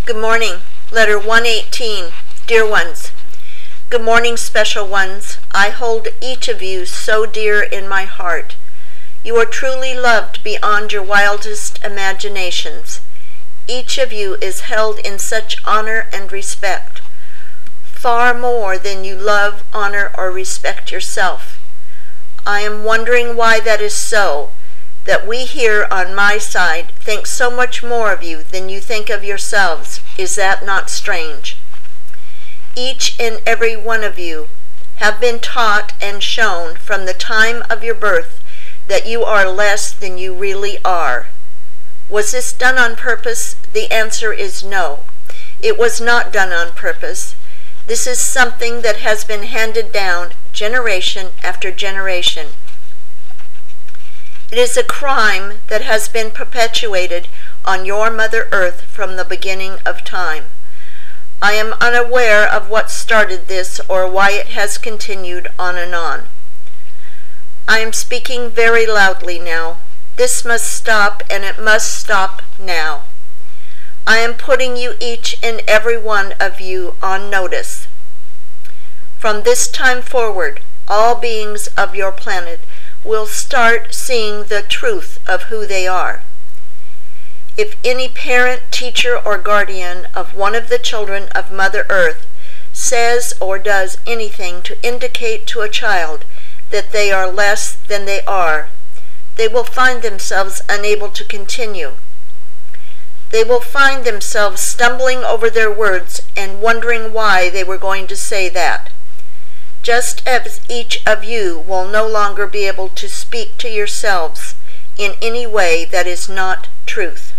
Good morning. Letter 118. Dear ones. Good morning, special ones. I hold each of you so dear in my heart. You are truly loved beyond your wildest imaginations. Each of you is held in such honor and respect, far more than you love, honor, or respect yourself. I am wondering why that is so, that we here on my side think so much more of you than you think of yourselves. Is that not strange? Each and every one of you have been taught and shown from the time of your birth that you are less than you really are. Was this done on purpose? The answer is no. It was not done on purpose. This is something that has been handed down generation after generation. It is a crime that has been perpetuated on your Mother Earth from the beginning of time. I am unaware of what started this or why it has continued on and on. I am speaking very loudly now. This must stop, and it must stop now. I am putting you, each and every one of you, on notice. From this time forward, all beings of your planet will start seeing the truth of who they are. If any parent, teacher, or guardian of one of the children of Mother Earth says or does anything to indicate to a child that they are less than they are, they will find themselves unable to continue. They will find themselves stumbling over their words and wondering why they were going to say that. Just as each of you will no longer be able to speak to yourselves in any way that is not truth.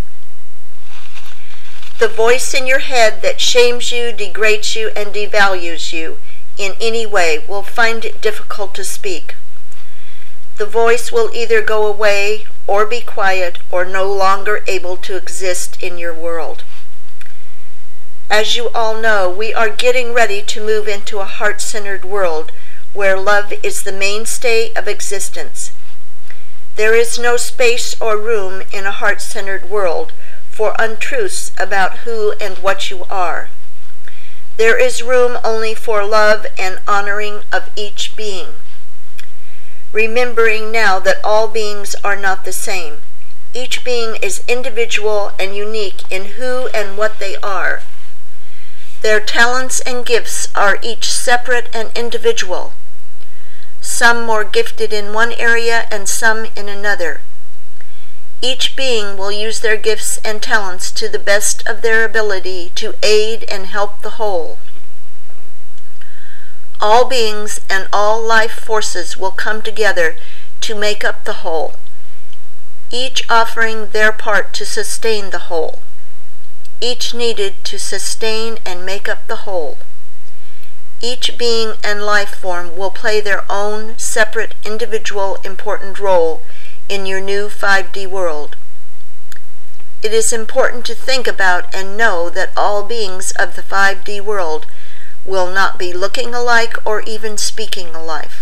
The voice in your head that shames you, degrades you, and devalues you in any way will find it difficult to speak. The voice will either go away or be quiet or no longer able to exist in your world. As you all know, we are getting ready to move into a heart-centered world where love is the mainstay of existence. There is no space or room in a heart-centered world for untruths about who and what you are. There is room only for love and honoring of each being. Remembering now that all beings are not the same. Each being is individual and unique in who and what they are. Their talents and gifts are each separate and individual, some more gifted in one area and some in another. Each being will use their gifts and talents to the best of their ability to aid and help the whole. All beings and all life forces will come together to make up the whole, each offering their part to sustain the whole, each needed to sustain and make up the whole. Each being and life form will play their own separate, individual, important role in your new 5D world. It is important to think about and know that all beings of the 5D world will not be looking alike or even speaking alike.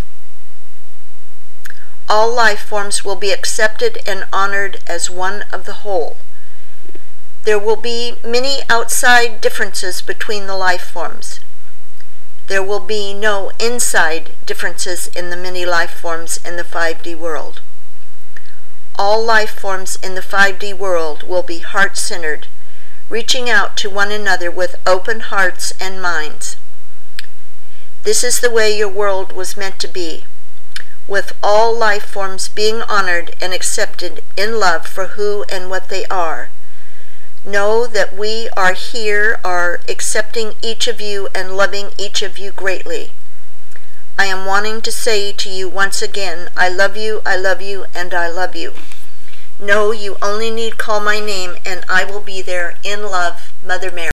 All life forms will be accepted and honored as one of the whole. There will be many outside differences between the life forms. There will be no inside differences in the many life forms in the 5D world. All life forms in the 5D world will be heart-centered, reaching out to one another with open hearts and minds. This is the way your world was meant to be, with all life forms being honored and accepted in love for who and what they are. Know that we are here, are accepting each of you and loving each of you greatly. I am wanting to say to you once again, I love you, I love you, and I love you. Know you only need call my name and I will be there in love, Mother Mary.